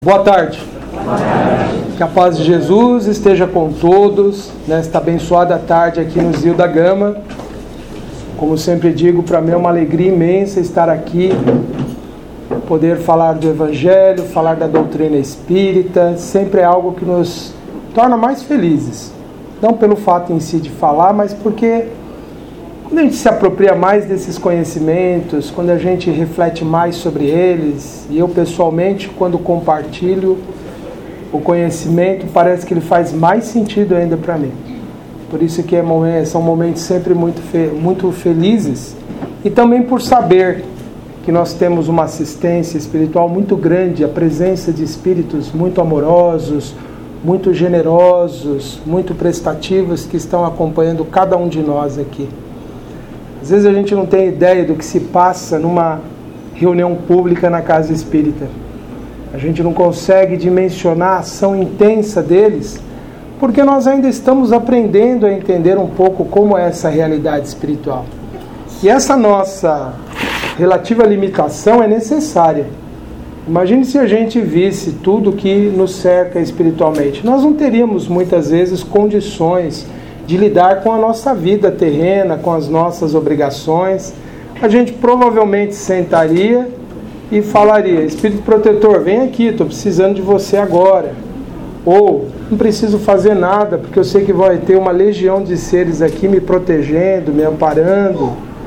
Boa tarde. Que a paz de Jesus esteja com todos nesta abençoada tarde aqui no Zio da Gama. Como sempre digo, para mim é uma alegria imensa estar aqui, poder falar do Evangelho, falar da doutrina espírita, sempre é algo que nos torna mais felizes. Não pelo fato em si de falar, mas porque quando a gente se apropria mais desses conhecimentos, quando a gente reflete mais sobre eles, e eu pessoalmente, quando compartilho o conhecimento, parece que ele faz mais sentido ainda para mim. Por isso que são momentos sempre muito felizes, e também por saber que nós temos uma assistência espiritual muito grande, a presença de espíritos muito amorosos, muito generosos, muito prestativos, que estão acompanhando cada um de nós aqui. Às vezes a gente não tem ideia do que se passa numa reunião pública na casa espírita. A gente não consegue dimensionar a ação intensa deles, porque nós ainda estamos aprendendo a entender um pouco como é essa realidade espiritual. E essa nossa relativa limitação é necessária. Imagine se a gente visse tudo que nos cerca espiritualmente. Nós não teríamos muitas vezes condições de lidar com a nossa vida terrena, com as nossas obrigações. A gente provavelmente sentaria e falaria: Espírito protetor, vem aqui, estou precisando de você agora. Ou, não preciso fazer nada, porque eu sei que vai ter uma legião de seres aqui me protegendo, me amparando.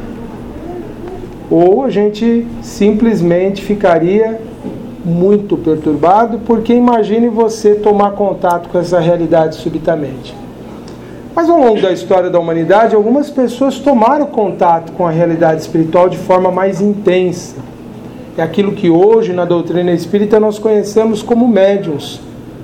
Ou a gente simplesmente ficaria muito perturbado, porque imagine você tomar contato com essa realidade subitamente. Mas ao longo da história da humanidade, algumas pessoas tomaram contato com a realidade espiritual de forma mais intensa. É aquilo que hoje na doutrina espírita nós conhecemos como médiuns.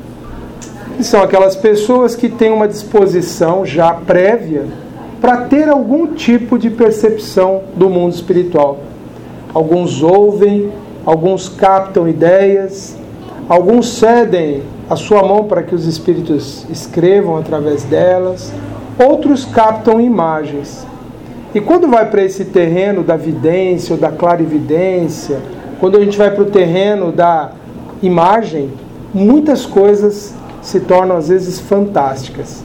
Que são aquelas pessoas que têm uma disposição já prévia para ter algum tipo de percepção do mundo espiritual. Alguns ouvem, alguns captam ideias, alguns cedem a sua mão para que os espíritos escrevam através delas, outros captam imagens. E quando vai para esse terreno da vidência ou da clarividência, quando a gente vai para o terreno da imagem, muitas coisas se tornam às vezes fantásticas.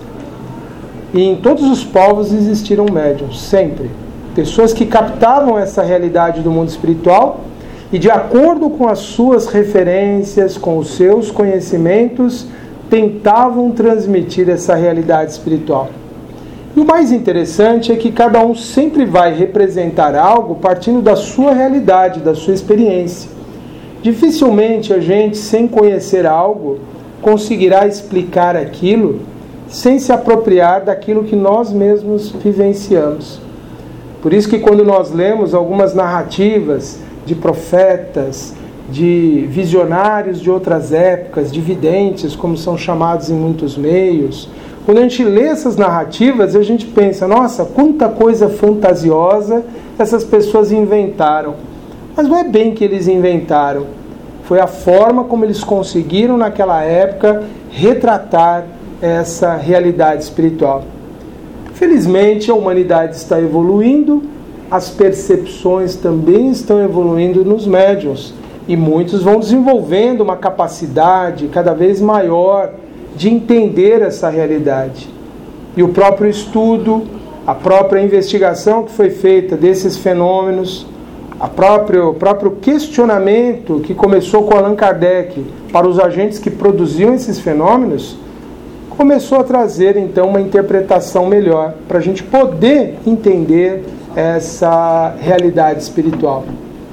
E em todos os povos existiram médiuns, sempre. Pessoas que captavam essa realidade do mundo espiritual e, de acordo com as suas referências, com os seus conhecimentos, tentavam transmitir essa realidade espiritual. E o mais interessante é que cada um sempre vai representar algo partindo da sua realidade, da sua experiência. Dificilmente a gente, sem conhecer algo, conseguirá explicar aquilo sem se apropriar daquilo que nós mesmos vivenciamos. Por isso que quando nós lemos algumas narrativas de profetas, de visionários de outras épocas, de videntes, como são chamados em muitos meios, quando a gente lê essas narrativas, a gente pensa: nossa, quanta coisa fantasiosa essas pessoas inventaram. Mas não é bem que eles inventaram, foi a forma como eles conseguiram naquela época retratar essa realidade espiritual. Felizmente a humanidade está evoluindo, as percepções também estão evoluindo nos médiuns, e muitos vão desenvolvendo uma capacidade cada vez maior de entender essa realidade. E o próprio estudo, a própria investigação que foi feita desses fenômenos, o próprio questionamento que começou com Allan Kardec para os agentes que produziam esses fenômenos, começou a trazer então uma interpretação melhor para a gente poder entender essa realidade espiritual.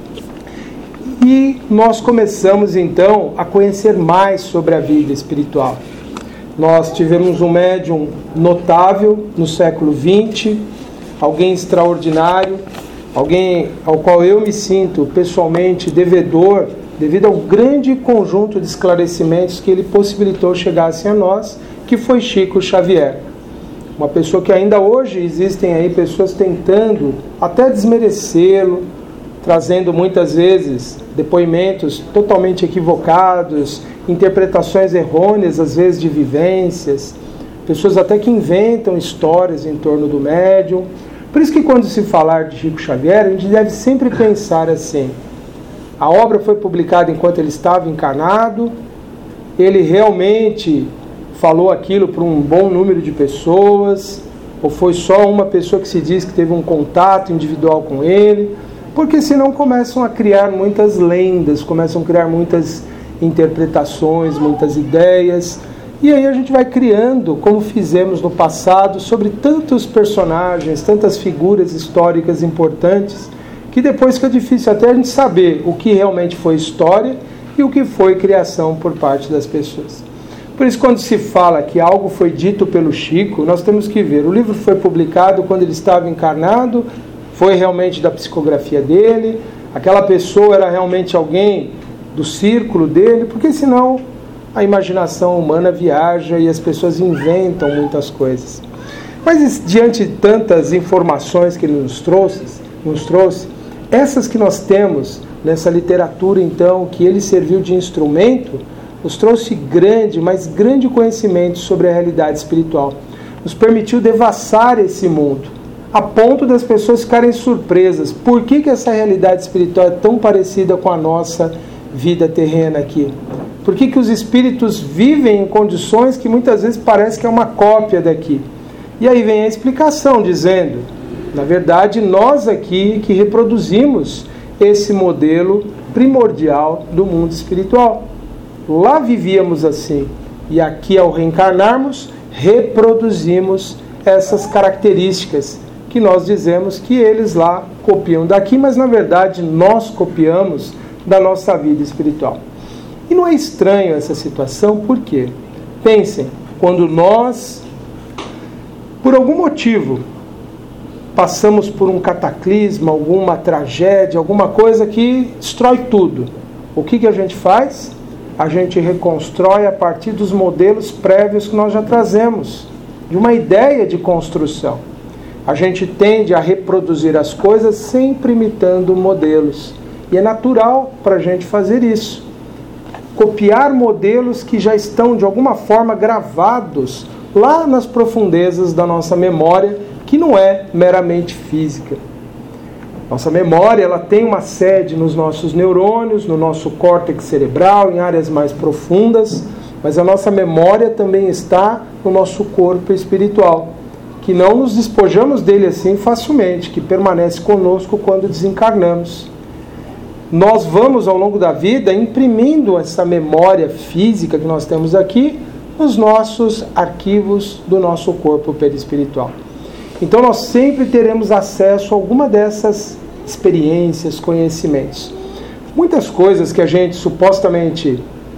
E nós começamos então a conhecer mais sobre a vida espiritual. Nós tivemos um médium notável no século XX, alguém extraordinário, alguém ao qual eu me sinto pessoalmente devedor, devido ao grande conjunto de esclarecimentos que ele possibilitou chegassem a nós, que foi Chico Xavier. Uma pessoa que ainda hoje existem aí pessoas tentando até desmerecê-lo, trazendo muitas vezes depoimentos totalmente equivocados, interpretações errôneas às vezes de vivências, pessoas até que inventam histórias em torno do médium. Por isso que quando se falar de Chico Xavier, a gente deve sempre pensar assim: a obra foi publicada enquanto ele estava encarnado, ele realmente falou aquilo para um bom número de pessoas, ou foi só uma pessoa que se diz que teve um contato individual com ele, porque senão começam a criar muitas lendas, começam a criar muitas interpretações, muitas ideias, e aí a gente vai criando, como fizemos no passado, sobre tantos personagens, tantas figuras históricas importantes, que depois fica difícil até a gente saber o que realmente foi história e o que foi criação por parte das pessoas. Por isso, quando se fala que algo foi dito pelo Chico, nós temos que ver, o livro foi publicado quando ele estava encarnado, foi realmente da psicografia dele, aquela pessoa era realmente alguém do círculo dele, porque senão a imaginação humana viaja e as pessoas inventam muitas coisas. Mas diante de tantas informações que ele nos trouxe, essas que nós temos nessa literatura, então, que ele serviu de instrumento, nos trouxe grande, mas grande conhecimento sobre a realidade espiritual. Nos permitiu devassar esse mundo, a ponto das pessoas ficarem surpresas. Por que essa realidade espiritual é tão parecida com a nossa vida terrena aqui? Por que os espíritos vivem em condições que muitas vezes parece que é uma cópia daqui? E aí vem a explicação dizendo, na verdade, nós aqui que reproduzimos esse modelo primordial do mundo espiritual. Lá vivíamos assim, e aqui ao reencarnarmos, reproduzimos essas características que nós dizemos que eles lá copiam daqui, mas na verdade nós copiamos da nossa vida espiritual. E não é estranho essa situação, por quê? Pensem, quando nós, por algum motivo, passamos por um cataclisma, alguma tragédia, alguma coisa que destrói tudo, o que a gente faz? A gente reconstrói a partir dos modelos prévios que nós já trazemos, de uma ideia de construção. A gente tende a reproduzir as coisas sempre imitando modelos. E é natural para a gente fazer isso. Copiar modelos que já estão de alguma forma gravados lá nas profundezas da nossa memória, que não é meramente física. Nossa memória, ela tem uma sede nos nossos neurônios, no nosso córtex cerebral, em áreas mais profundas, mas a nossa memória também está no nosso corpo espiritual, que não nos despojamos dele assim facilmente, que permanece conosco quando desencarnamos. Nós vamos, ao longo da vida, imprimindo essa memória física que nós temos aqui nos nossos arquivos do nosso corpo perispiritual. Então nós sempre teremos acesso a alguma dessas experiências, conhecimentos. Muitas coisas que a gente supostamente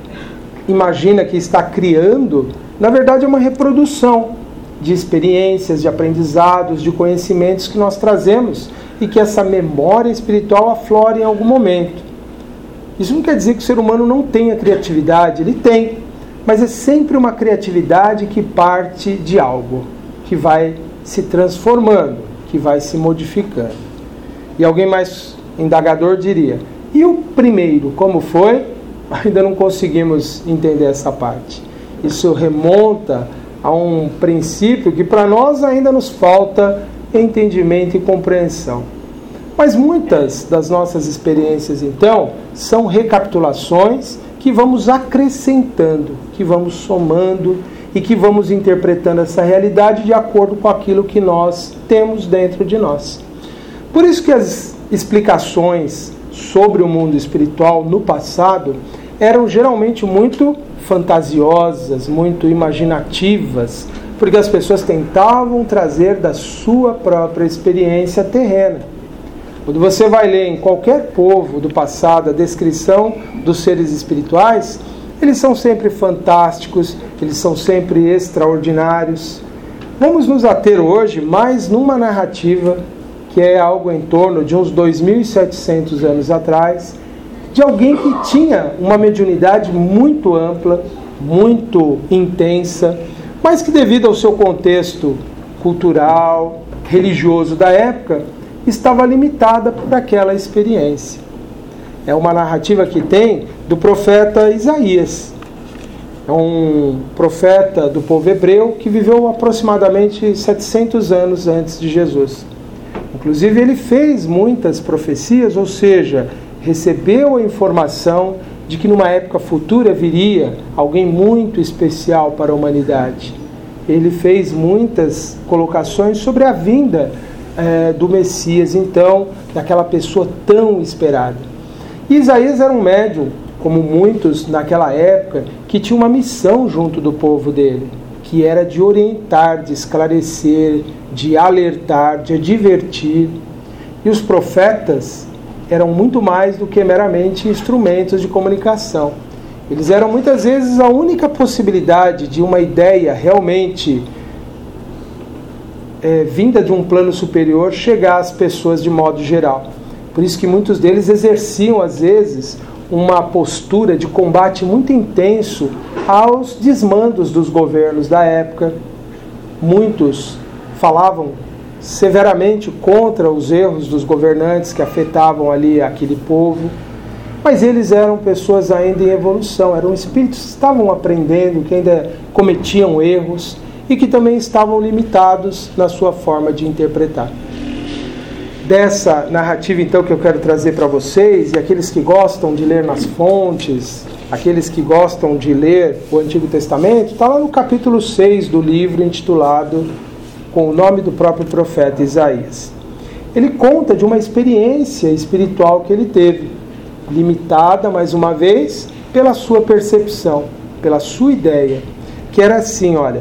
imagina que está criando, na verdade é uma reprodução de experiências, de aprendizados, de conhecimentos que nós trazemos e que essa memória espiritual aflora em algum momento. Isso não quer dizer que o ser humano não tenha criatividade, ele tem, mas é sempre uma criatividade que parte de algo, que vai se transformando, que vai se modificando. E alguém mais indagador diria, e o primeiro, como foi? Ainda não conseguimos entender essa parte. Isso remonta a um princípio que para nós ainda nos falta entendimento e compreensão. Mas muitas das nossas experiências, então, são recapitulações que vamos acrescentando, que vamos somando e que vamos interpretando essa realidade de acordo com aquilo que nós temos dentro de nós. Por isso que as explicações sobre o mundo espiritual no passado eram geralmente muito fantasiosas, muito imaginativas, porque as pessoas tentavam trazer da sua própria experiência terrena. Quando você vai ler em qualquer povo do passado a descrição dos seres espirituais, eles são sempre fantásticos, eles são sempre extraordinários. Vamos nos ater hoje mais numa narrativa que é algo em torno de uns 2.700 anos atrás, de alguém que tinha uma mediunidade muito ampla, muito intensa, mas que devido ao seu contexto cultural, religioso da época, estava limitada por aquela experiência. É uma narrativa que tem do profeta Isaías. É um profeta do povo hebreu que viveu aproximadamente 700 anos antes de Jesus. Inclusive ele fez muitas profecias, ou seja, recebeu a informação de que numa época futura viria alguém muito especial para a humanidade. Ele fez muitas colocações sobre a vinda do Messias, então, daquela pessoa tão esperada. E Isaías era um médium, como muitos naquela época, que tinha uma missão junto do povo dele, que era de orientar, de esclarecer, de alertar, de advertir. E os profetas eram muito mais do que meramente instrumentos de comunicação. Eles eram muitas vezes a única possibilidade de uma ideia realmente vinda de um plano superior chegar às pessoas de modo geral. Por isso que muitos deles exerciam, às vezes, uma postura de combate muito intenso aos desmandos dos governos da época. Muitos falavam severamente contra os erros dos governantes que afetavam ali aquele povo, mas eles eram pessoas ainda em evolução, eram espíritos que estavam aprendendo, que ainda cometiam erros e que também estavam limitados na sua forma de interpretar. Dessa narrativa, então, que eu quero trazer para vocês, e aqueles que gostam de ler nas fontes, aqueles que gostam de ler o Antigo Testamento, está lá no capítulo 6 do livro intitulado com o nome do próprio profeta Isaías. Ele conta de uma experiência espiritual que ele teve, limitada, mais uma vez, pela sua percepção, pela sua ideia, que era assim, olha...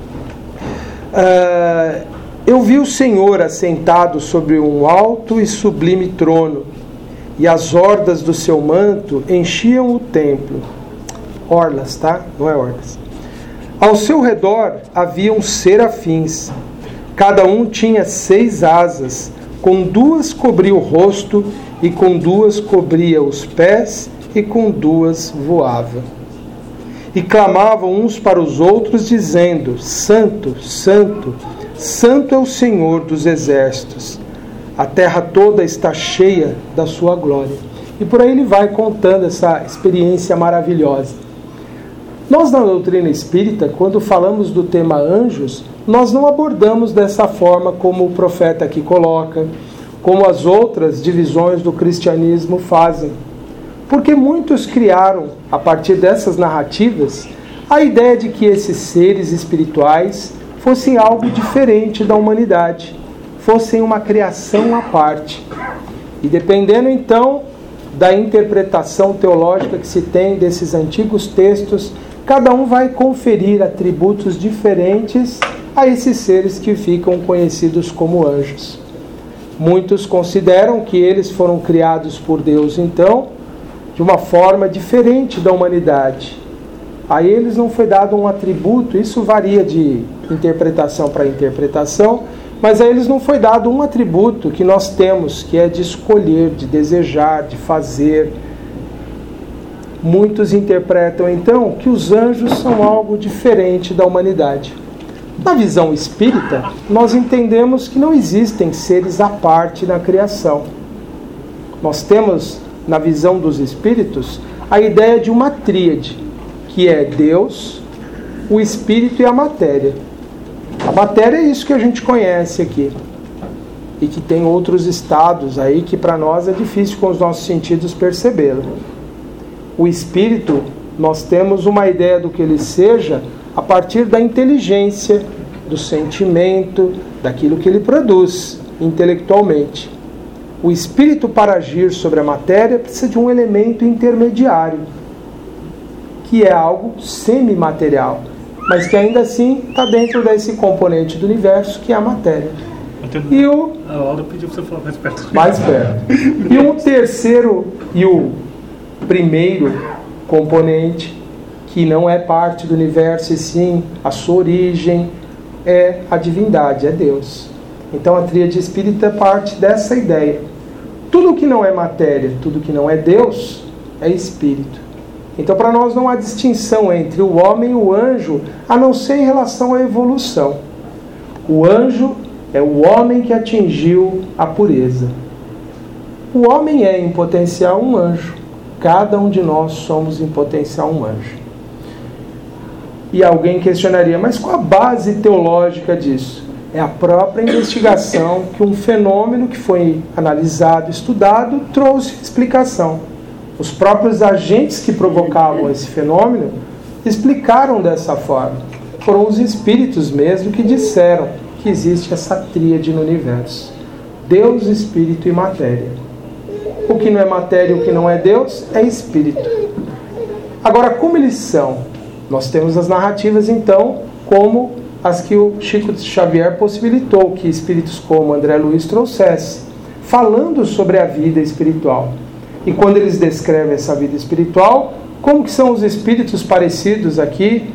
eu vi o Senhor assentado sobre um alto e sublime trono, e as ordas do seu manto enchiam o templo. Orlas, tá? Não é orlas. Ao seu redor haviam serafins. Cada um tinha 6 asas, com 2 cobria o rosto, e com 2 cobria os pés, e com 2 voava. E clamavam uns para os outros, dizendo: Santo, Santo, Santo é o Senhor dos exércitos. A terra toda está cheia da sua glória. E por aí ele vai contando essa experiência maravilhosa. Nós, na doutrina espírita, quando falamos do tema anjos, nós não abordamos dessa forma como o profeta aqui coloca, como as outras divisões do cristianismo fazem. Porque muitos criaram, a partir dessas narrativas, a ideia de que esses seres espirituais fossem algo diferente da humanidade, fossem uma criação à parte. E dependendo então da interpretação teológica que se tem desses antigos textos, cada um vai conferir atributos diferentes a esses seres que ficam conhecidos como anjos. Muitos consideram que eles foram criados por Deus, então, de uma forma diferente da humanidade. A eles não foi dado um atributo, isso varia de interpretação para interpretação, mas a eles não foi dado um atributo que nós temos, que é de escolher, de desejar, de fazer. Muitos interpretam então que os anjos são algo diferente da humanidade. Na visão espírita, nós entendemos que não existem seres à parte na criação. Nós temos, na visão dos espíritos, a ideia de uma tríade, que é Deus, o espírito e a matéria. A matéria é isso que a gente conhece aqui, e que tem outros estados aí que para nós é difícil com os nossos sentidos percebê-lo. O espírito, nós temos uma ideia do que ele seja a partir da inteligência, do sentimento, daquilo que ele produz intelectualmente. O espírito, para agir sobre a matéria, precisa de um elemento intermediário, que é algo semimaterial, mas que ainda assim está dentro desse componente do universo, que é a matéria. E o... A Laura pediu para você falar mais perto. Mais perto. E o terceiro e o primeiro componente, que não é parte do universo, e sim a sua origem, é a divindade, é Deus. Então a tríade espírita parte dessa ideia. Tudo que não é matéria, tudo que não é Deus, é espírito. Então para nós não há distinção entre o homem e o anjo, a não ser em relação à evolução. O anjo é o homem que atingiu a pureza. O homem é em potencial um anjo. Cada um de nós somos em potencial um anjo. E alguém questionaria, mas qual a base teológica disso? É a própria investigação que um fenômeno que foi analisado, estudado, trouxe explicação. Os próprios agentes que provocavam esse fenômeno explicaram dessa forma. Foram os espíritos mesmo que disseram que existe essa tríade no universo: Deus, Espírito e Matéria. O que não é matéria e o que não é Deus é Espírito. Agora, como eles são? Nós temos as narrativas, então, como as que o Chico Xavier possibilitou que espíritos como André Luiz trouxesse, falando sobre a vida espiritual. E quando eles descrevem essa vida espiritual, como que são os espíritos parecidos aqui,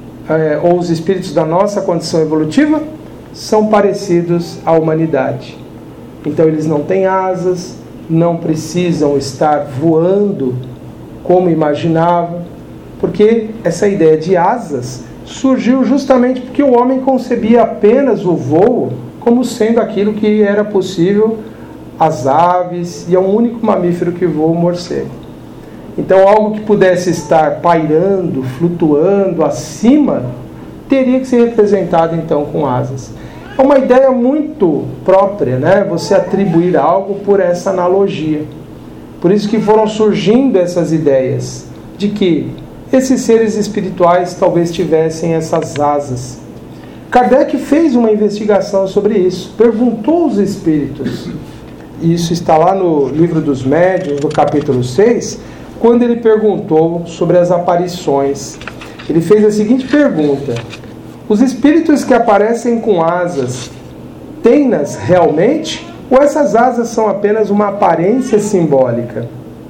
ou os espíritos da nossa condição evolutiva? São parecidos à humanidade. Então eles não têm asas, não precisam estar voando como imaginavam, porque essa ideia de asas surgiu justamente porque o homem concebia apenas o voo como sendo aquilo que era possível às aves, e é um único mamífero que voa, o morcego. Então algo que pudesse estar pairando, flutuando acima, teria que ser representado então com asas. É uma ideia muito própria, né? Você atribuir algo por essa analogia. Por isso que foram surgindo essas ideias de que esses seres espirituais talvez tivessem essas asas. Kardec fez uma investigação sobre isso, perguntou aos espíritos. Isso está lá no Livro dos Médiuns, no capítulo 6, quando ele perguntou sobre as aparições. Ele fez a seguinte pergunta: os espíritos que aparecem com asas, têm-nas realmente? Ou essas asas são apenas uma aparência simbólica?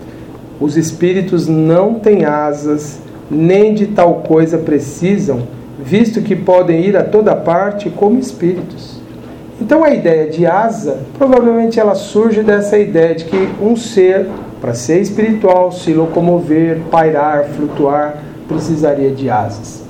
Os espíritos não têm asas, nem de tal coisa precisam, visto que podem ir a toda parte como espíritos. Então a ideia de asa, provavelmente ela surge dessa ideia de que um ser, para ser espiritual, se locomover, pairar, flutuar, precisaria de asas.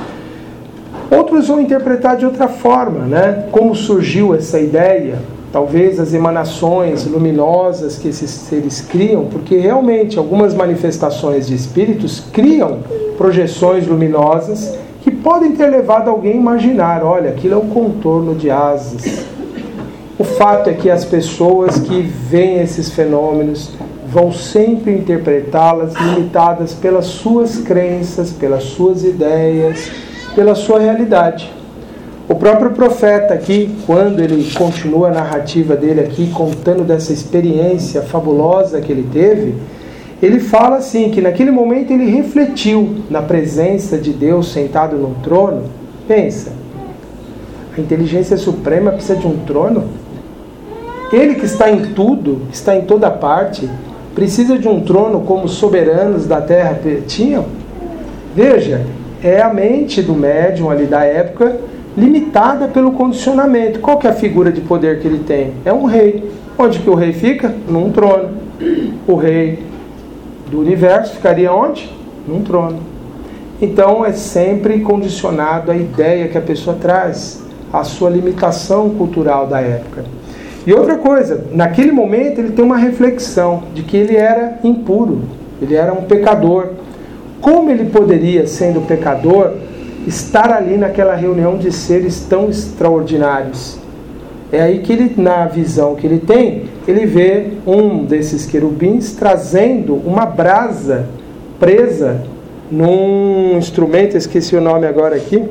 Outros vão interpretar de outra forma, né? Como surgiu essa ideia? Talvez as emanações luminosas que esses seres criam, porque realmente algumas manifestações de espíritos criam projeções luminosas que podem ter levado alguém a imaginar: olha, aquilo é um contorno de asas. O fato é que as pessoas que veem esses fenômenos vão sempre interpretá-las limitadas pelas suas crenças, pelas suas ideias, pela sua realidade. O próprio profeta aqui, quando ele continua a narrativa dele aqui, contando dessa experiência fabulosa que ele teve, ele fala assim, que naquele momento ele refletiu na presença de Deus sentado num trono. Pensa, a inteligência suprema precisa de um trono? Ele que está em tudo, está em toda parte, precisa de um trono como os soberanos da terra tinham? Veja, é a mente do médium ali da época, limitada pelo condicionamento. Qual que é a figura de poder que ele tem? É um rei. Onde que o rei fica? Num trono. O rei do universo ficaria onde? Num trono. Então é sempre condicionado à ideia que a pessoa traz, à sua limitação cultural da época. E outra coisa, naquele momento ele tem uma reflexão de que ele era impuro, ele era um pecador. Como ele poderia, sendo pecador, estar ali naquela reunião de seres tão extraordinários? É aí que ele, na visão que ele tem, ele vê um desses querubins trazendo uma brasa presa num instrumento, esqueci o nome agora aqui,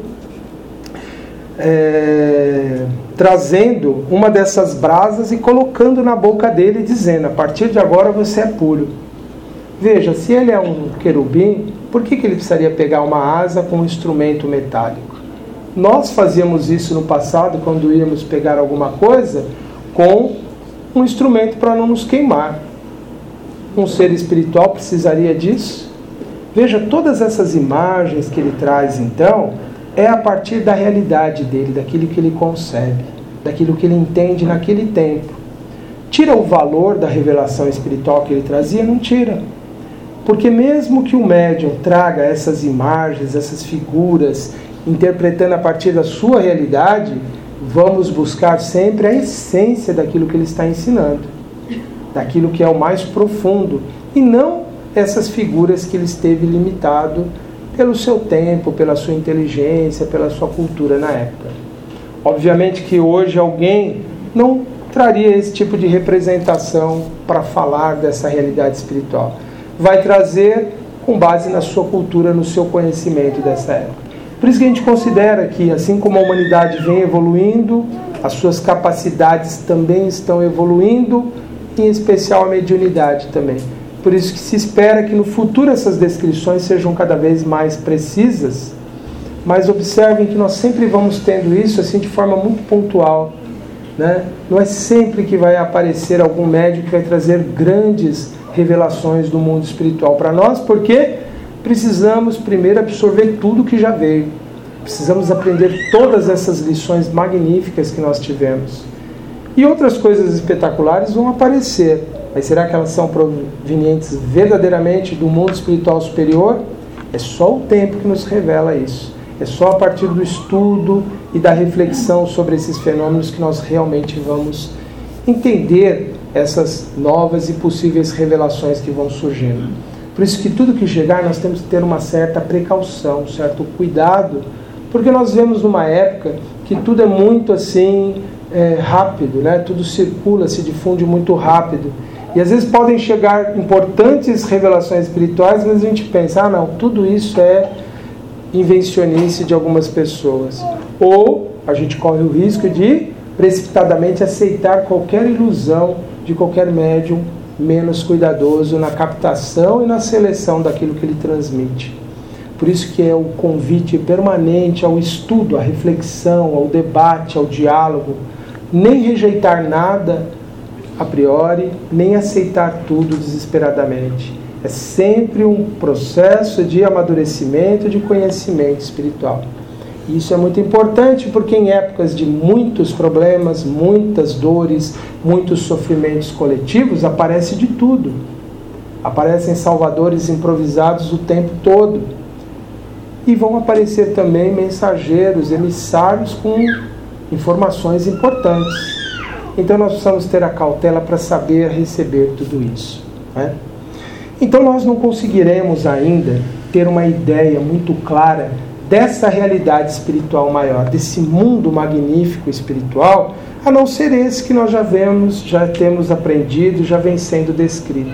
trazendo uma dessas brasas e colocando na boca dele, dizendo: a partir de agora você é puro. Veja, se ele é um querubim, por que ele precisaria pegar uma asa com um instrumento metálico? Nós fazíamos isso no passado, quando íamos pegar alguma coisa, com um instrumento para não nos queimar. Um ser espiritual precisaria disso? Veja, todas essas imagens que ele traz, então, é a partir da realidade dele, daquilo que ele concebe, daquilo que ele entende naquele tempo. Tira o valor da revelação espiritual que ele trazia? Não tira. Porque mesmo que o médium traga essas imagens, essas figuras, interpretando a partir da sua realidade, vamos buscar sempre a essência daquilo que ele está ensinando, daquilo que é o mais profundo, e não essas figuras que ele esteve limitado pelo seu tempo, pela sua inteligência, pela sua cultura na época. Obviamente que hoje alguém não traria esse tipo de representação para falar dessa realidade espiritual. vai trazer com base na sua cultura, no seu conhecimento dessa época. Por isso que a gente considera que, assim como a humanidade vem evoluindo, as suas capacidades também estão evoluindo, em especial a mediunidade também. Por isso que se espera que no futuro essas descrições sejam cada vez mais precisas, mas observem que nós sempre vamos tendo isso assim de forma muito pontual, né? Não é sempre que vai aparecer algum médium que vai trazer grandes revelações do mundo espiritual para nós, porque precisamos primeiro absorver tudo que já veio. Precisamos aprender todas essas lições magníficas que nós tivemos. E outras coisas espetaculares vão aparecer. Mas será que elas são provenientes verdadeiramente do mundo espiritual superior? É só o tempo que nos revela isso. É só a partir do estudo e da reflexão sobre esses fenômenos que nós realmente vamos entender essas novas e possíveis revelações que vão surgindo. Por isso que tudo que chegar nós temos que ter uma certa precaução, um certo cuidado, porque nós vemos numa época que tudo é muito assim rápido, né? Tudo circula, se difunde muito rápido. E às vezes podem chegar importantes revelações espirituais, mas a gente pensa, não, tudo isso é invencionice de algumas pessoas. Ou a gente corre o risco de precipitadamente aceitar qualquer ilusão de qualquer médium menos cuidadoso na captação e na seleção daquilo que ele transmite. Por isso que é o convite permanente ao estudo, à reflexão, ao debate, ao diálogo. Nem rejeitar nada a priori, nem aceitar tudo desesperadamente. É sempre um processo de amadurecimento, de conhecimento espiritual. E isso é muito importante porque em épocas de muitos problemas, muitas dores, muitos sofrimentos coletivos, aparece de tudo. Aparecem salvadores improvisados o tempo todo. E vão aparecer também mensageiros, emissários com informações importantes. Então nós precisamos ter a cautela para saber receber tudo isso, né? Então nós não conseguiremos ainda ter uma ideia muito clara dessa realidade espiritual maior, desse mundo magnífico espiritual, a não ser esse que nós já temos aprendido, já vem sendo descrito.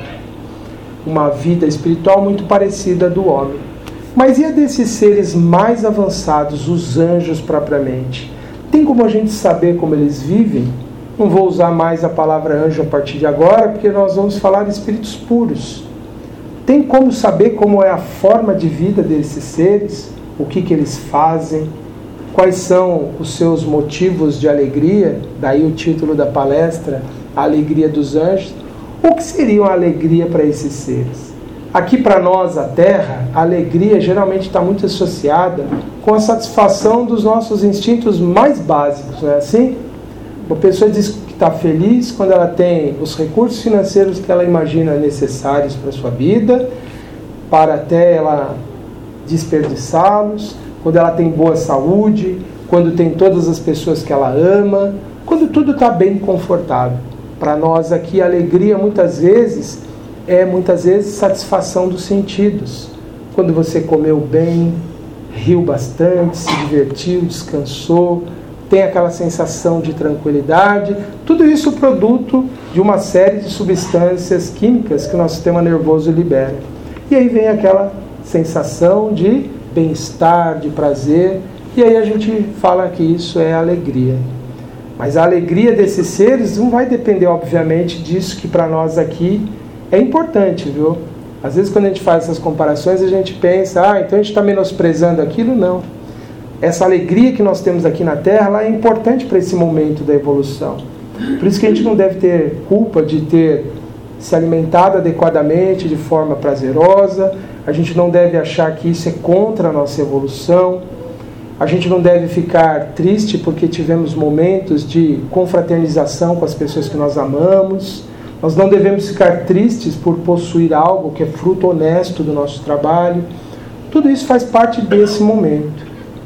Uma vida espiritual muito parecida à do homem. Mas e a desses seres mais avançados, os anjos propriamente? Tem como a gente saber como eles vivem? Não vou usar mais a palavra anjo a partir de agora, porque nós vamos falar de espíritos puros. Tem como saber como é a forma de vida desses seres? O que eles fazem? Quais são os seus motivos de alegria? Daí o título da palestra, A Alegria dos Anjos. O que seria uma alegria para esses seres? Aqui para nós, a Terra, a alegria geralmente está muito associada com a satisfação dos nossos instintos mais básicos, não é assim? Uma pessoa diz que está feliz quando ela tem os recursos financeiros que ela imagina necessários para a sua vida, para até ela desperdiçá-los, quando ela tem boa saúde, quando tem todas as pessoas que ela ama, quando tudo está bem confortável. Para nós aqui, a alegria muitas vezes é satisfação dos sentidos. Quando você comeu bem, riu bastante, se divertiu, descansou, tem aquela sensação de tranquilidade, tudo isso produto de uma série de substâncias químicas que o nosso sistema nervoso libera. E aí vem aquela sensação de bem-estar, de prazer, e aí a gente fala que isso é alegria. Mas a alegria desses seres não vai depender, obviamente, disso que para nós aqui é importante, viu? Às vezes quando a gente faz essas comparações, a gente pensa, então a gente está menosprezando aquilo. Não. Essa alegria que nós temos aqui na Terra, ela é importante para esse momento da evolução. Por isso que a gente não deve ter culpa de ter se alimentado adequadamente, de forma prazerosa. A gente não deve achar que isso é contra a nossa evolução. A gente não deve ficar triste porque tivemos momentos de confraternização com as pessoas que nós amamos. Nós não devemos ficar tristes por possuir algo que é fruto honesto do nosso trabalho. Tudo isso faz parte desse momento.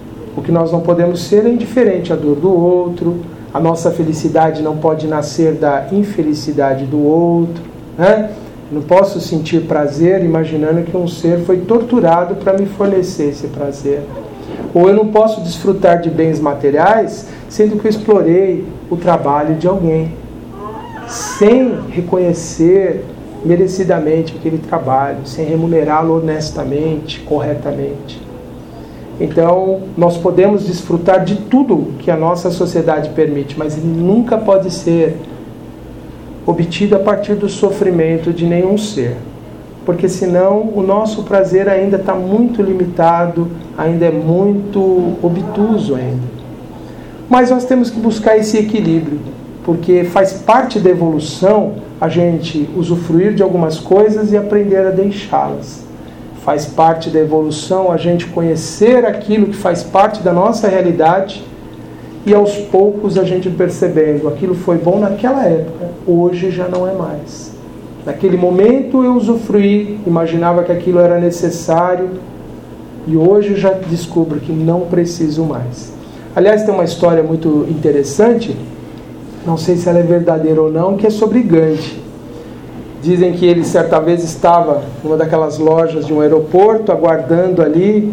O que nós não podemos ser é indiferente à dor do outro. A nossa felicidade não pode nascer da infelicidade do outro, né? Não posso sentir prazer imaginando que um ser foi torturado para me fornecer esse prazer. Ou eu não posso desfrutar de bens materiais sendo que eu explorei o trabalho de alguém, sem reconhecer merecidamente aquele trabalho, sem remunerá-lo honestamente, corretamente. Então, nós podemos desfrutar de tudo que a nossa sociedade permite, mas ele nunca pode ser obtido a partir do sofrimento de nenhum ser. Porque senão o nosso prazer ainda está muito limitado, ainda é muito obtuso ainda. Mas nós temos que buscar esse equilíbrio, porque faz parte da evolução a gente usufruir de algumas coisas e aprender a deixá-las. Faz parte da evolução a gente conhecer aquilo que faz parte da nossa realidade e aos poucos a gente percebendo, aquilo foi bom naquela época, hoje já não é mais. Naquele momento eu usufruí, imaginava que aquilo era necessário e hoje já descubro que não preciso mais. Aliás, tem uma história muito interessante, não sei se ela é verdadeira ou não, que é sobre Gandhi. Dizem que ele certa vez estava numa daquelas lojas de um aeroporto, aguardando ali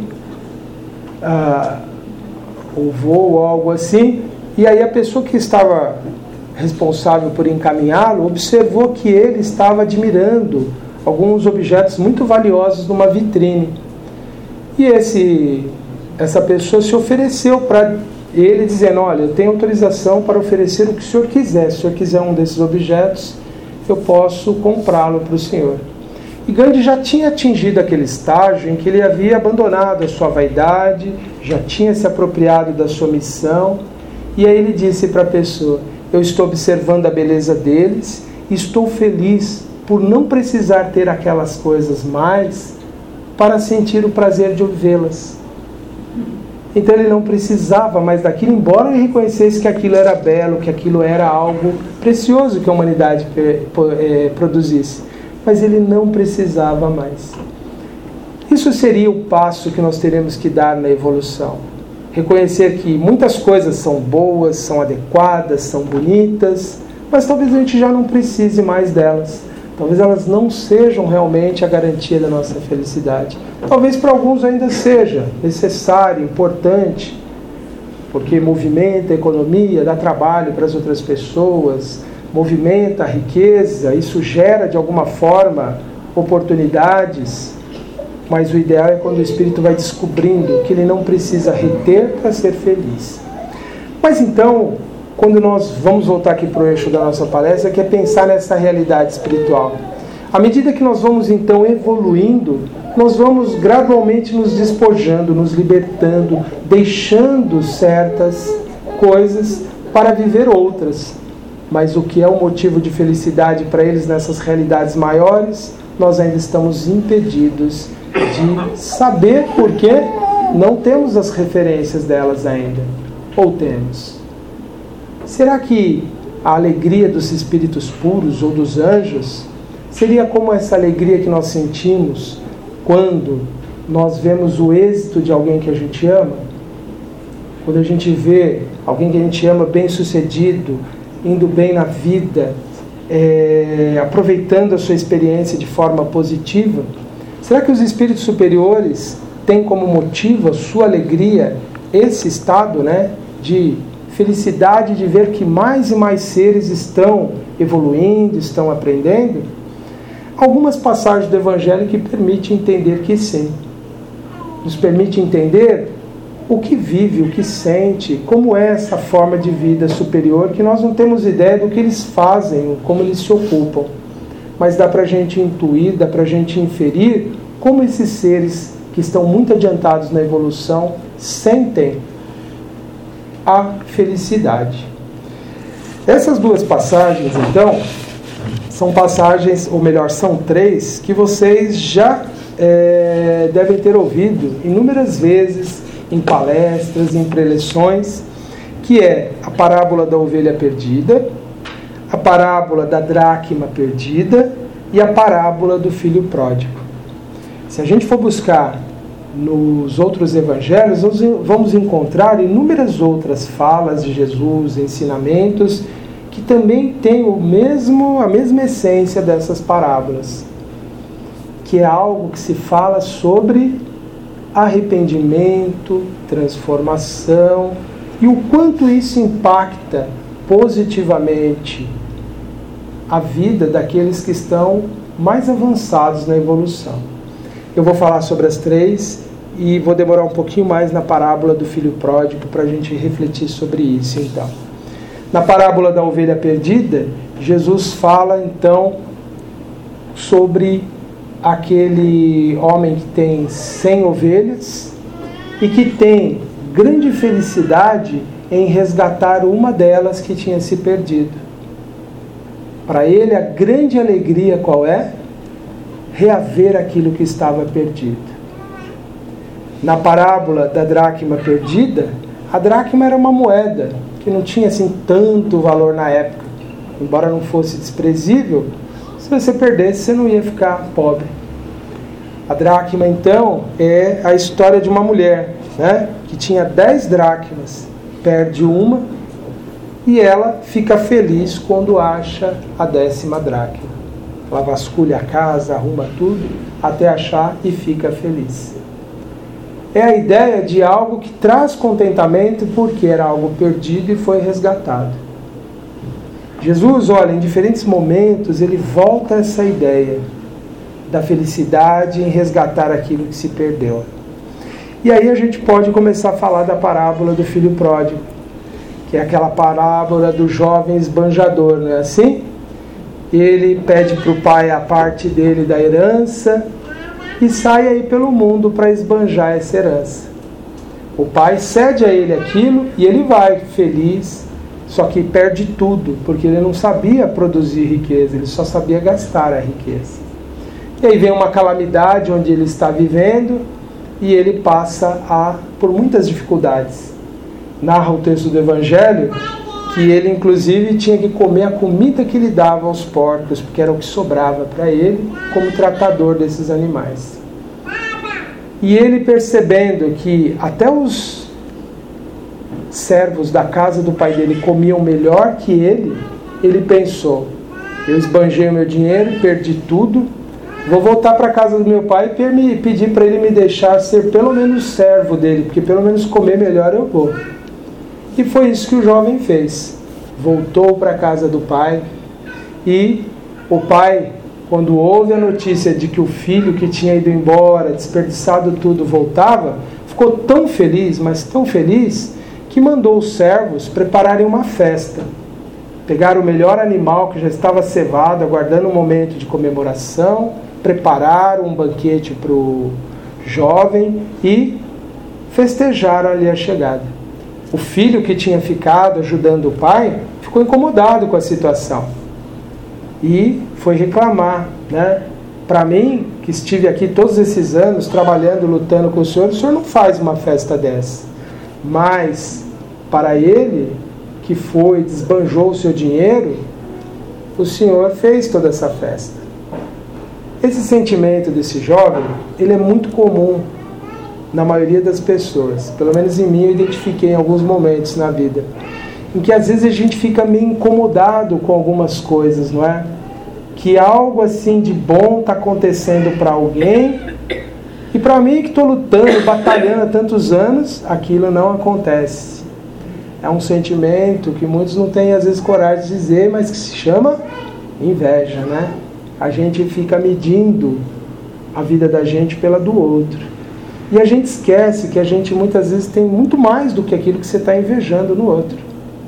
o voo ou algo assim, e aí a pessoa que estava responsável por encaminhá-lo observou que ele estava admirando alguns objetos muito valiosos numa vitrine. E essa pessoa se ofereceu para ele, dizendo, olha, eu tenho autorização para oferecer o que o senhor quiser. Se o senhor quiser um desses objetos, eu posso comprá-lo para o senhor. E Gandhi já tinha atingido aquele estágio em que ele havia abandonado a sua vaidade, já tinha se apropriado da sua missão, e aí ele disse para a pessoa, eu estou observando a beleza deles, e estou feliz por não precisar ter aquelas coisas mais para sentir o prazer de vê-las. Então ele não precisava mais daquilo, embora ele reconhecesse que aquilo era belo, que aquilo era algo precioso que a humanidade produzisse. Mas ele não precisava mais. Isso seria o passo que nós teremos que dar na evolução. Reconhecer que muitas coisas são boas, são adequadas, são bonitas, mas talvez a gente já não precise mais delas. Talvez elas não sejam realmente a garantia da nossa felicidade. Talvez para alguns ainda seja necessário, importante, porque movimenta a economia, dá trabalho para as outras pessoas, movimenta a riqueza, isso gera de alguma forma oportunidades, mas o ideal é quando o espírito vai descobrindo que ele não precisa reter para ser feliz. Mas então, quando nós vamos voltar aqui para o eixo da nossa palestra, que é pensar nessa realidade espiritual. À medida que nós vamos então evoluindo, nós vamos gradualmente nos despojando, nos libertando, deixando certas coisas para viver outras. Mas o que é o motivo de felicidade para eles nessas realidades maiores, nós ainda estamos impedidos de saber porque não temos as referências delas ainda. Ou temos? Será que a alegria dos espíritos puros ou dos anjos seria como essa alegria que nós sentimos quando nós vemos o êxito de alguém que a gente ama? Quando a gente vê alguém que a gente ama bem-sucedido, indo bem na vida, aproveitando a sua experiência de forma positiva? Será que os espíritos superiores têm como motivo a sua alegria esse estado, de felicidade de ver que mais e mais seres estão evoluindo, estão aprendendo? Algumas passagens do Evangelho que permitem entender que sim. Nos permite entender o que vive, o que sente, como é essa forma de vida superior, que nós não temos ideia do que eles fazem, como eles se ocupam. Mas dá para a gente intuir, dá para a gente inferir como esses seres que estão muito adiantados na evolução sentem a felicidade. Essas duas passagens, então, são passagens, ou melhor, são três, que vocês já devem ter ouvido inúmeras vezes em palestras, em preleções, que é a parábola da ovelha perdida, a parábola da dracma perdida e a parábola do filho pródigo. Se a gente for buscar nos outros evangelhos, nós vamos encontrar inúmeras outras falas de Jesus, ensinamentos, que também têm a mesma essência dessas parábolas, que é algo que se fala sobre arrependimento, transformação, e o quanto isso impacta positivamente a vida daqueles que estão mais avançados na evolução. Eu vou falar sobre as 3 e vou demorar um pouquinho mais na parábola do filho pródigo para a gente refletir sobre isso então. Na parábola da ovelha perdida, Jesus fala então sobre aquele homem que tem 100 ovelhas e que tem grande felicidade em resgatar uma delas que tinha se perdido. Para ele a grande alegria qual é? Reaver aquilo que estava perdido. Na parábola da dracma perdida, a dracma era uma moeda que não tinha assim tanto valor na época. Embora não fosse desprezível, se você perdesse, você não ia ficar pobre. A dracma, então, é a história de uma mulher, né, que tinha 10 dracmas, perde uma, e ela fica feliz quando acha a 10ª dracma. Ela vasculha a casa, arruma tudo, até achar e fica feliz. É a ideia de algo que traz contentamento porque era algo perdido e foi resgatado. Jesus, olha, em diferentes momentos, ele volta a essa ideia da felicidade em resgatar aquilo que se perdeu. E aí a gente pode começar a falar da parábola do filho pródigo, que é aquela parábola do jovem esbanjador, não é assim? Ele pede para o pai a parte dele da herança e sai aí pelo mundo para esbanjar essa herança. O pai cede a ele aquilo e ele vai feliz, só que perde tudo, porque ele não sabia produzir riqueza, ele só sabia gastar a riqueza. E aí vem uma calamidade onde ele está vivendo e ele passa por muitas dificuldades. Narra o texto do Evangelho que ele inclusive tinha que comer a comida que lhe dava aos porcos, porque era o que sobrava para ele como tratador desses animais. E ele, percebendo que até os servos da casa do pai dele comiam melhor que ele pensou: eu esbanjei o meu dinheiro, perdi tudo, vou voltar para a casa do meu pai e pedir para ele me deixar ser pelo menos servo dele, porque pelo menos comer melhor eu vou. E foi isso que o jovem fez. Voltou para a casa do pai e o pai, quando houve a notícia de que o filho que tinha ido embora, desperdiçado tudo, voltava, ficou tão feliz, mas tão feliz, que mandou os servos prepararem uma festa. Pegaram o melhor animal que já estava cevado, aguardando um momento de comemoração, prepararam um banquete para o jovem e festejaram ali a chegada. O filho que tinha ficado ajudando o pai ficou incomodado com a situação e foi reclamar, né? Para mim, que estive aqui todos esses anos trabalhando, lutando com o senhor não faz uma festa dessa. Mas para ele, que foi, desbanjou o seu dinheiro, o senhor fez toda essa festa. Esse sentimento desse jovem, ele é muito comum na maioria das pessoas. Pelo menos em mim eu identifiquei em alguns momentos na vida, em que às vezes a gente fica meio incomodado com algumas coisas, não é? Que algo assim de bom está acontecendo para alguém e para mim que estou lutando, batalhando há tantos anos, aquilo não acontece. É um sentimento que muitos não têm às vezes coragem de dizer, mas que se chama inveja, né? A gente fica medindo a vida da gente pela do outro. E a gente esquece que a gente muitas vezes tem muito mais do que aquilo que você está invejando no outro.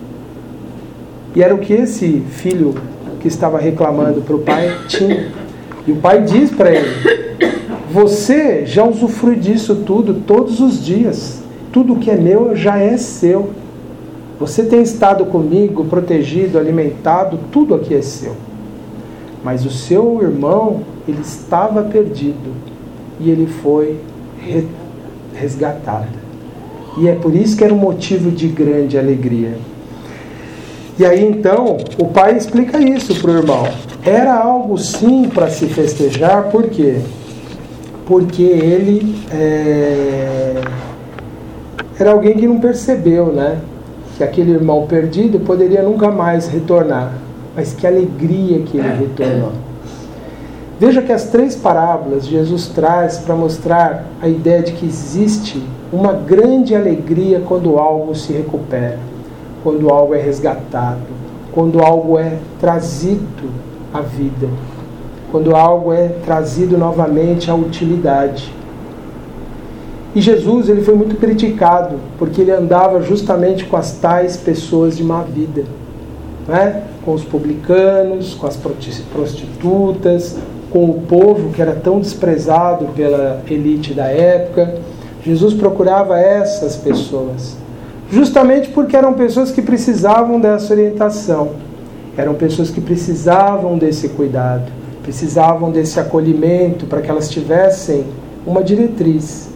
E era o que esse filho que estava reclamando para o pai tinha. E o pai diz para ele: você já usufrui disso tudo todos os dias. Tudo que é meu já é seu. Você tem estado comigo, protegido, alimentado, tudo aqui é seu. Mas o seu irmão, ele estava perdido e ele foi resgatado. E é por isso que era um motivo de grande alegria. E aí então o pai explica isso para o irmão. Era algo sim para se festejar, por quê? Porque ele era alguém que não percebeu, né? Que aquele irmão perdido poderia nunca mais retornar. Mas que alegria que ele retornou. Veja que as 3 parábolas Jesus traz para mostrar a ideia de que existe uma grande alegria quando algo se recupera, quando algo é resgatado, quando algo é trazido à vida. quando algo é trazido novamente à utilidade. E Jesus, ele foi muito criticado, porque ele andava justamente com as tais pessoas de má vida, né? Com os publicanos, com as prostitutas, com o povo que era tão desprezado pela elite da época. Jesus procurava essas pessoas, justamente porque eram pessoas que precisavam dessa orientação, eram pessoas que precisavam desse cuidado, precisavam desse acolhimento para que elas tivessem uma diretriz.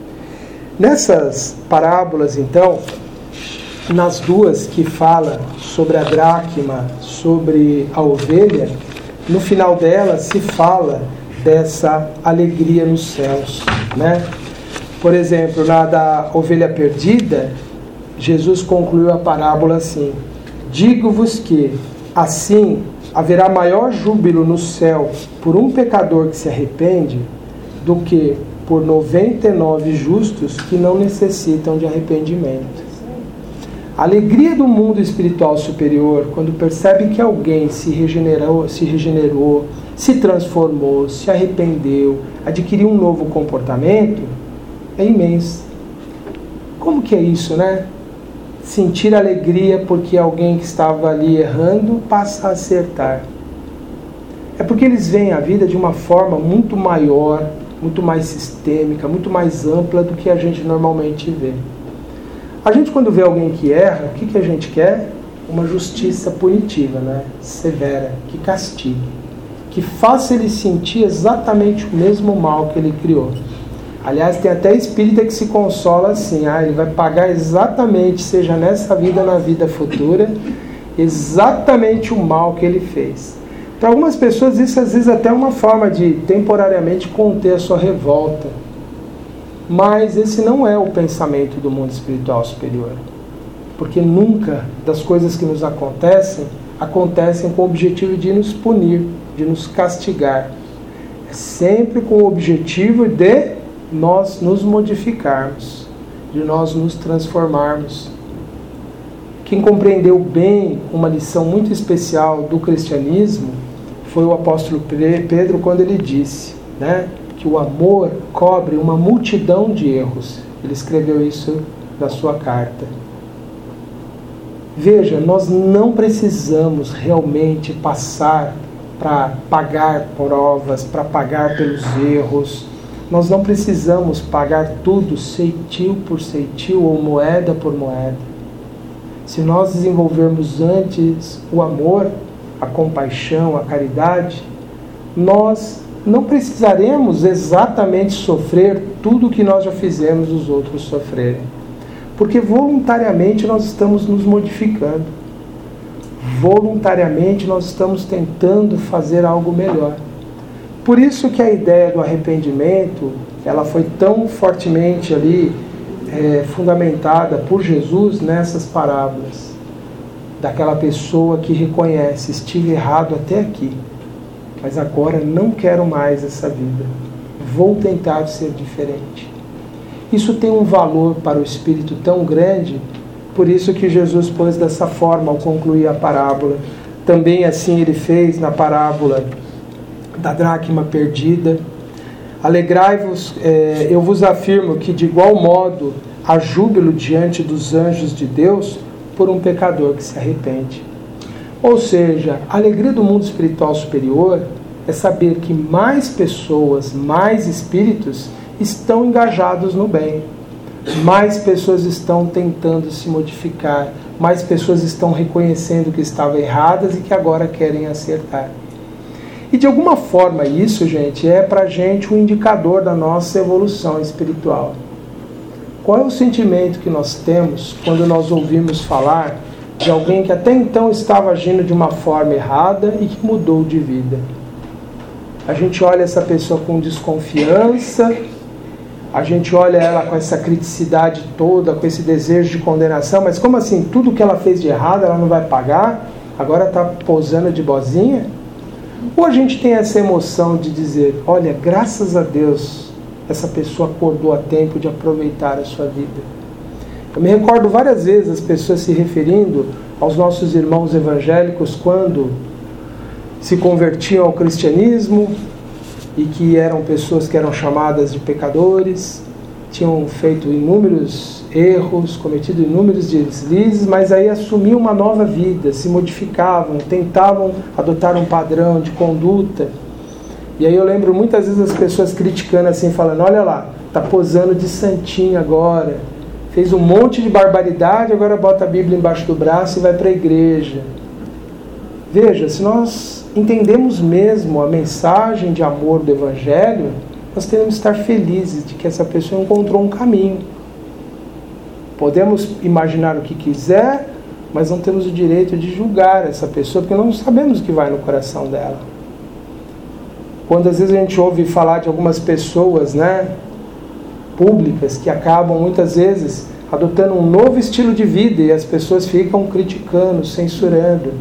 Nessas parábolas, então, nas duas que fala sobre a dracma, sobre a ovelha, no final dela se fala dessa alegria nos céus, né? Por exemplo, na da ovelha perdida, Jesus concluiu a parábola assim: digo-vos que, assim, haverá maior júbilo no céu por um pecador que se arrepende do que por 99 justos que não necessitam de arrependimento. A alegria do mundo espiritual superior, quando percebe que alguém se regenerou, se transformou, se arrependeu, adquiriu um novo comportamento, é imensa. Como que é isso, né? Sentir alegria porque alguém que estava ali errando passa a acertar. É porque eles veem a vida de uma forma muito maior, muito mais sistêmica, muito mais ampla do que a gente normalmente vê. A gente, quando vê alguém que erra, o que a gente quer? Uma justiça punitiva, né? Severa, que castigue, que faça ele sentir exatamente o mesmo mal que ele criou. Aliás, tem até espírita que se consola assim: ele vai pagar exatamente, seja nessa vida ou na vida futura, exatamente o mal que ele fez. Para algumas pessoas isso às vezes até é uma forma de temporariamente conter a sua revolta. Mas esse não é o pensamento do mundo espiritual superior. Porque nunca das coisas que nos acontecem com o objetivo de nos punir, de nos castigar. É sempre com o objetivo de nós nos modificarmos, de nós nos transformarmos. Quem compreendeu bem uma lição muito especial do cristianismo foi o apóstolo Pedro, quando ele disse, né, que o amor cobre uma multidão de erros. Ele escreveu isso na sua carta. Veja, nós não precisamos realmente passar para pagar provas, para pagar pelos erros. Nós não precisamos pagar tudo ceitil por ceitil ou moeda por moeda. Se nós desenvolvermos antes o amor, a compaixão, a caridade, nós não precisaremos exatamente sofrer tudo o que nós já fizemos os outros sofrerem. Porque voluntariamente nós estamos nos modificando. Voluntariamente nós estamos tentando fazer algo melhor. Por isso que a ideia do arrependimento, ela foi tão fortemente ali fundamentada por Jesus nessas parábolas. Daquela pessoa que reconhece: estive errado até aqui, mas agora não quero mais essa vida. Vou tentar ser diferente. Isso tem um valor para o espírito tão grande, por isso que Jesus pôs dessa forma ao concluir a parábola. Também assim ele fez na parábola da dracma perdida. Alegrai-vos, eu vos afirmo que de igual modo há júbilo diante dos anjos de Deus por um pecador que se arrepende. Ou seja, a alegria do mundo espiritual superior é saber que mais pessoas, mais espíritos estão engajados no bem. Mais pessoas estão tentando se modificar. Mais pessoas estão reconhecendo que estavam erradas e que agora querem acertar. E de alguma forma isso, gente, é para a gente um indicador da nossa evolução espiritual. Qual é o sentimento que nós temos quando nós ouvimos falar de alguém que até então estava agindo de uma forma errada e que mudou de vida? A gente olha essa pessoa com desconfiança, a gente olha ela com essa criticidade toda, com esse desejo de condenação, mas como assim, tudo que ela fez de errado ela não vai pagar? Agora está posando de bozinha? Ou a gente tem essa emoção de dizer: olha, graças a Deus, essa pessoa acordou a tempo de aproveitar a sua vida. Eu me recordo várias vezes as pessoas se referindo aos nossos irmãos evangélicos quando se convertiam ao cristianismo e que eram pessoas que eram chamadas de pecadores, tinham feito inúmeros erros, cometido inúmeros deslizes, mas aí assumiam uma nova vida, se modificavam, tentavam adotar um padrão de conduta. E aí eu lembro muitas vezes as pessoas criticando assim, falando, olha lá, está posando de santinho agora, fez um monte de barbaridade, agora bota a Bíblia embaixo do braço e vai para a igreja. Veja, se nós entendemos mesmo a mensagem de amor do Evangelho, nós temos que estar felizes de que essa pessoa encontrou um caminho. Podemos imaginar o que quiser, mas não temos o direito de julgar essa pessoa, porque não sabemos o que vai no coração dela. Quando às vezes a gente ouve falar de algumas pessoas, públicas, que acabam muitas vezes adotando um novo estilo de vida e as pessoas ficam criticando, censurando.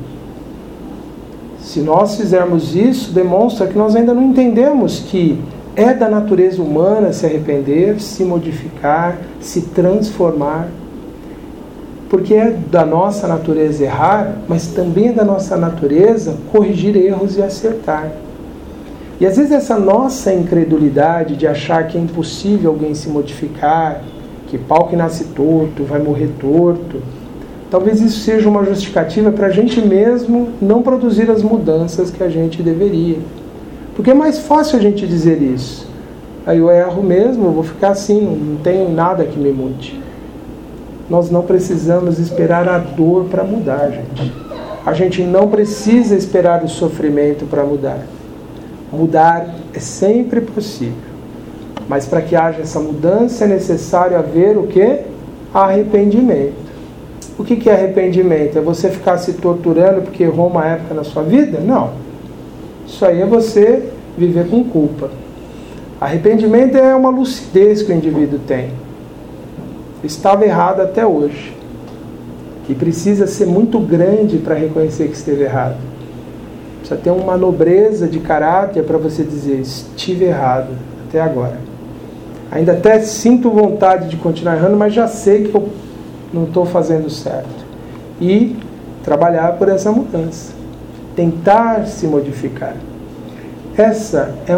Se nós fizermos isso, demonstra que nós ainda não entendemos que é da natureza humana se arrepender, se modificar, se transformar. Porque é da nossa natureza errar, mas também é da nossa natureza corrigir erros e acertar. E às vezes essa nossa incredulidade de achar que é impossível alguém se modificar, que pau que nasce torto, vai morrer torto, talvez isso seja uma justificativa para a gente mesmo não produzir as mudanças que a gente deveria. Porque é mais fácil a gente dizer isso. Aí eu erro mesmo, eu vou ficar assim, não tenho nada que me mude. Nós não precisamos esperar a dor para mudar, gente. A gente não precisa esperar o sofrimento para mudar. Mudar é sempre possível. Mas para que haja essa mudança é necessário haver o quê? Arrependimento. O que é arrependimento? É você ficar se torturando porque errou uma época na sua vida? Não. Isso aí é você viver com culpa. Arrependimento é uma lucidez que o indivíduo tem. Estava errado até hoje. E precisa ser muito grande para reconhecer que esteve errado. Precisa ter uma nobreza de caráter para você dizer, estive errado até agora. Ainda até sinto vontade de continuar errando, mas já sei que eu não estou fazendo certo. E trabalhar por essa mudança. Tentar se modificar. Esse é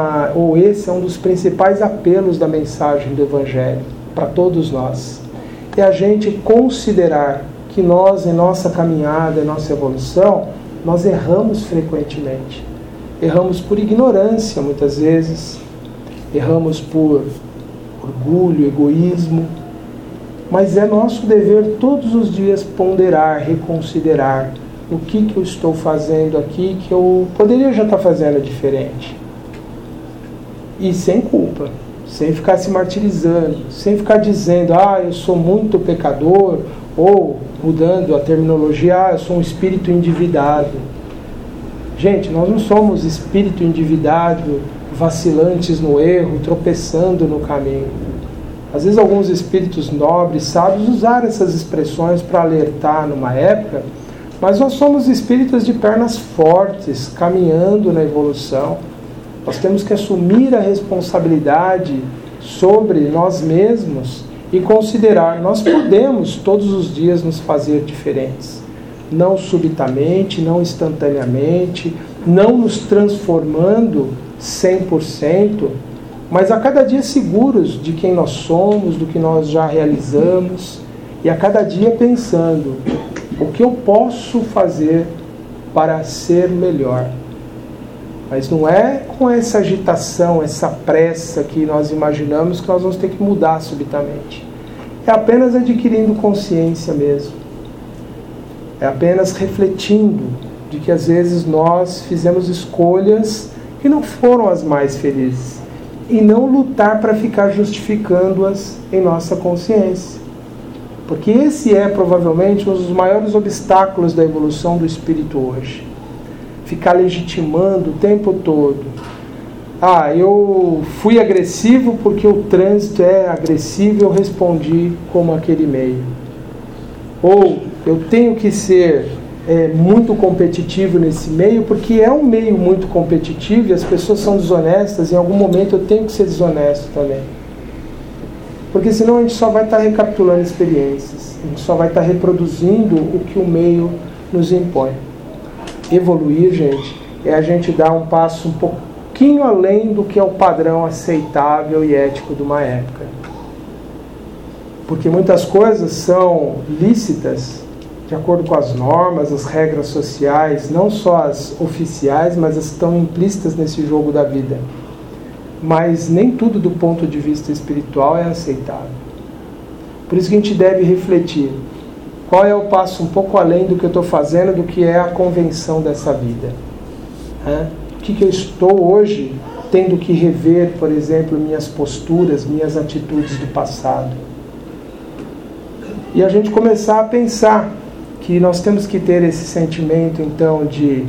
um dos principais apelos da mensagem do Evangelho para todos nós. É a gente considerar que nós, em nossa caminhada, em nossa evolução, nós erramos frequentemente. Erramos por ignorância, muitas vezes. Erramos por orgulho, egoísmo. Mas é nosso dever todos os dias ponderar, reconsiderar o que eu estou fazendo aqui que eu poderia já estar fazendo diferente. E sem culpa, sem ficar se martirizando, sem ficar dizendo, eu sou muito pecador, ou, mudando a terminologia, eu sou um espírito endividado. Gente, nós não somos espírito endividado, vacilantes no erro, tropeçando no caminho. Às vezes alguns espíritos nobres, sábios, usaram essas expressões para alertar numa época, mas nós somos espíritos de pernas fortes, caminhando na evolução. Nós temos que assumir a responsabilidade sobre nós mesmos e considerar, nós podemos todos os dias nos fazer diferentes. Não subitamente, não instantaneamente, não nos transformando 100%, mas a cada dia seguros de quem nós somos, do que nós já realizamos, e a cada dia pensando, o que eu posso fazer para ser melhor? Mas não é com essa agitação, essa pressa que nós imaginamos que nós vamos ter que mudar subitamente. É apenas adquirindo consciência mesmo. É apenas refletindo de que às vezes nós fizemos escolhas que não foram as mais felizes. E não lutar para ficar justificando-as em nossa consciência. Porque esse é provavelmente um dos maiores obstáculos da evolução do espírito hoje. Ficar legitimando o tempo todo. Eu fui agressivo porque o trânsito é agressivo e eu respondi como aquele meio. Ou eu tenho que ser muito competitivo nesse meio porque é um meio muito competitivo e as pessoas são desonestas, em algum momento eu tenho que ser desonesto também. Porque senão a gente só vai estar recapitulando experiências, a gente só vai estar reproduzindo o que o meio nos impõe. Evoluir, gente, é a gente dar um passo um pouquinho além do que é o padrão aceitável e ético de uma época. Porque muitas coisas são lícitas, de acordo com as normas, as regras sociais, não só as oficiais, mas as que estão implícitas nesse jogo da vida. Mas nem tudo do ponto de vista espiritual é aceitável. Por isso que a gente deve refletir. Qual é o passo um pouco além do que eu estou fazendo, do que é a convenção dessa vida? O que eu estou hoje tendo que rever, por exemplo, minhas posturas, minhas atitudes do passado? E a gente começar a pensar que nós temos que ter esse sentimento, então, de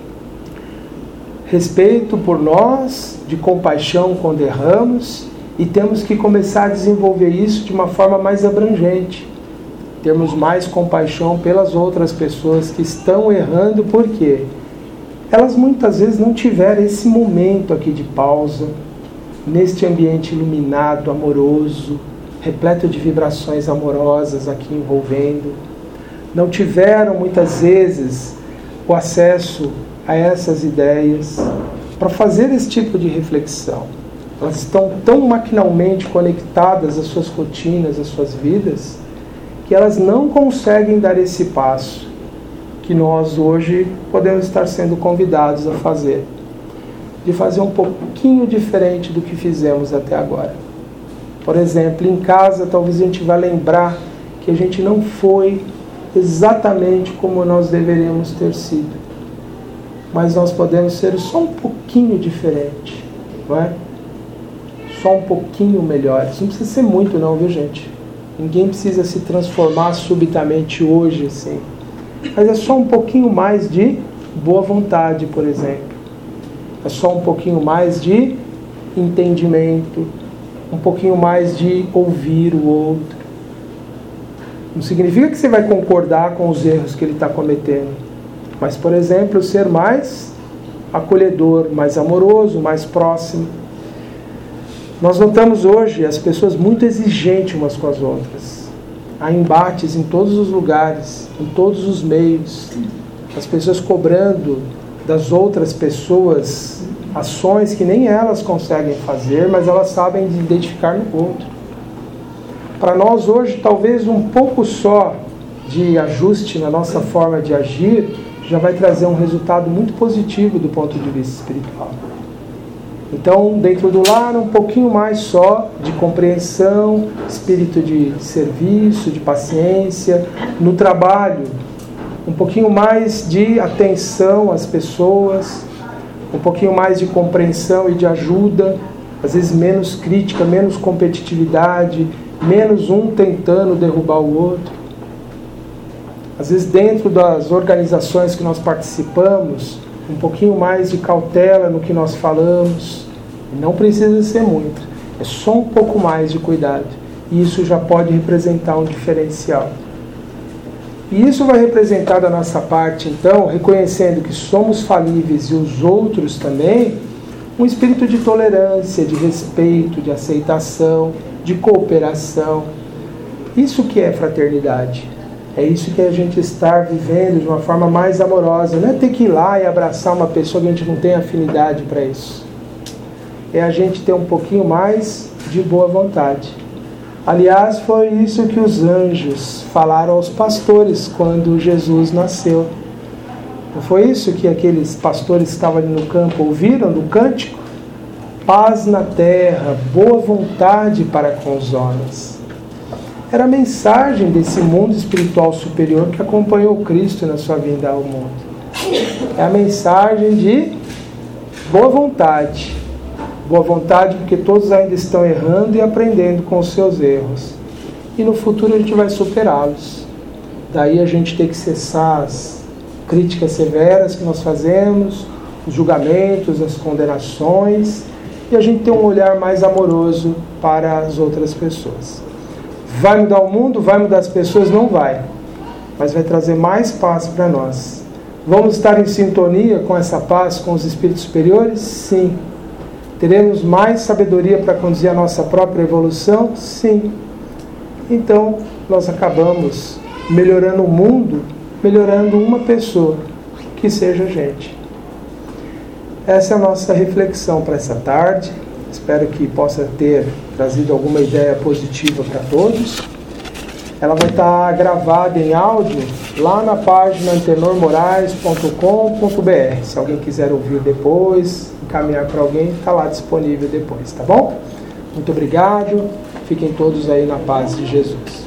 respeito por nós, de compaixão quando erramos, e temos que começar a desenvolver isso de uma forma mais abrangente. Termos mais compaixão pelas outras pessoas que estão errando, porque elas muitas vezes não tiveram esse momento aqui de pausa, neste ambiente iluminado, amoroso, repleto de vibrações amorosas aqui envolvendo. Não tiveram muitas vezes o acesso a essas ideias para fazer esse tipo de reflexão. Elas estão tão maquinalmente conectadas às suas rotinas, às suas vidas, que elas não conseguem dar esse passo que nós hoje podemos estar sendo convidados a fazer, de fazer um pouquinho diferente do que fizemos até agora. Por exemplo, em casa talvez a gente vá lembrar que a gente não foi exatamente como nós deveríamos ter sido, mas nós podemos ser só um pouquinho diferente, não é? Só um pouquinho melhores. Não precisa ser muito não, viu, gente? Ninguém precisa se transformar subitamente hoje, assim. Mas é só um pouquinho mais de boa vontade, por exemplo. É só um pouquinho mais de entendimento, um pouquinho mais de ouvir o outro. Não significa que você vai concordar com os erros que ele está cometendo. Mas, por exemplo, ser mais acolhedor, mais amoroso, mais próximo. Nós notamos hoje as pessoas muito exigentes umas com as outras. Há embates em todos os lugares, em todos os meios. As pessoas cobrando das outras pessoas ações que nem elas conseguem fazer, mas elas sabem identificar no outro. Para nós hoje, talvez um pouco só de ajuste na nossa forma de agir já vai trazer um resultado muito positivo do ponto de vista espiritual. Então, dentro do lar, um pouquinho mais só de compreensão, espírito de serviço, de paciência. No trabalho, um pouquinho mais de atenção às pessoas, um pouquinho mais de compreensão e de ajuda, às vezes menos crítica, menos competitividade, menos um tentando derrubar o outro. Às vezes dentro das organizações que nós participamos, um pouquinho mais de cautela no que nós falamos. Não precisa ser muito, é só um pouco mais de cuidado. E isso já pode representar um diferencial. E isso vai representar da nossa parte, então, reconhecendo que somos falíveis e os outros também, um espírito de tolerância, de respeito, de aceitação, de cooperação. Isso que é fraternidade. É isso que a gente está vivendo de uma forma mais amorosa. Não é ter que ir lá e abraçar uma pessoa que a gente não tem afinidade para isso. É a gente ter um pouquinho mais de boa vontade. Aliás, foi isso que os anjos falaram aos pastores quando Jesus nasceu. Não foi isso que aqueles pastores que estavam ali no campo ouviram no cântico? Paz na terra, boa vontade para com os homens. Era a mensagem desse mundo espiritual superior que acompanhou Cristo na sua vinda ao mundo. É a mensagem de boa vontade. Boa vontade porque todos ainda estão errando e aprendendo com os seus erros. E no futuro a gente vai superá-los. Daí a gente tem que cessar as críticas severas que nós fazemos, os julgamentos, as condenações, e a gente ter um olhar mais amoroso para as outras pessoas. Vai mudar o mundo? Vai mudar as pessoas? Não vai. Mas vai trazer mais paz para nós. Vamos estar em sintonia com essa paz, com os espíritos superiores? Sim. Teremos mais sabedoria para conduzir a nossa própria evolução? Sim. Então, nós acabamos melhorando o mundo, melhorando uma pessoa, que seja a gente. essa é a nossa reflexão para essa tarde. Espero que possa ter trazido alguma ideia positiva para todos. Ela vai estar gravada em áudio lá na página antenormorais.com.br. Se alguém quiser ouvir depois, encaminhar para alguém, está lá disponível depois, tá bom? Muito obrigado. Fiquem todos aí na paz de Jesus.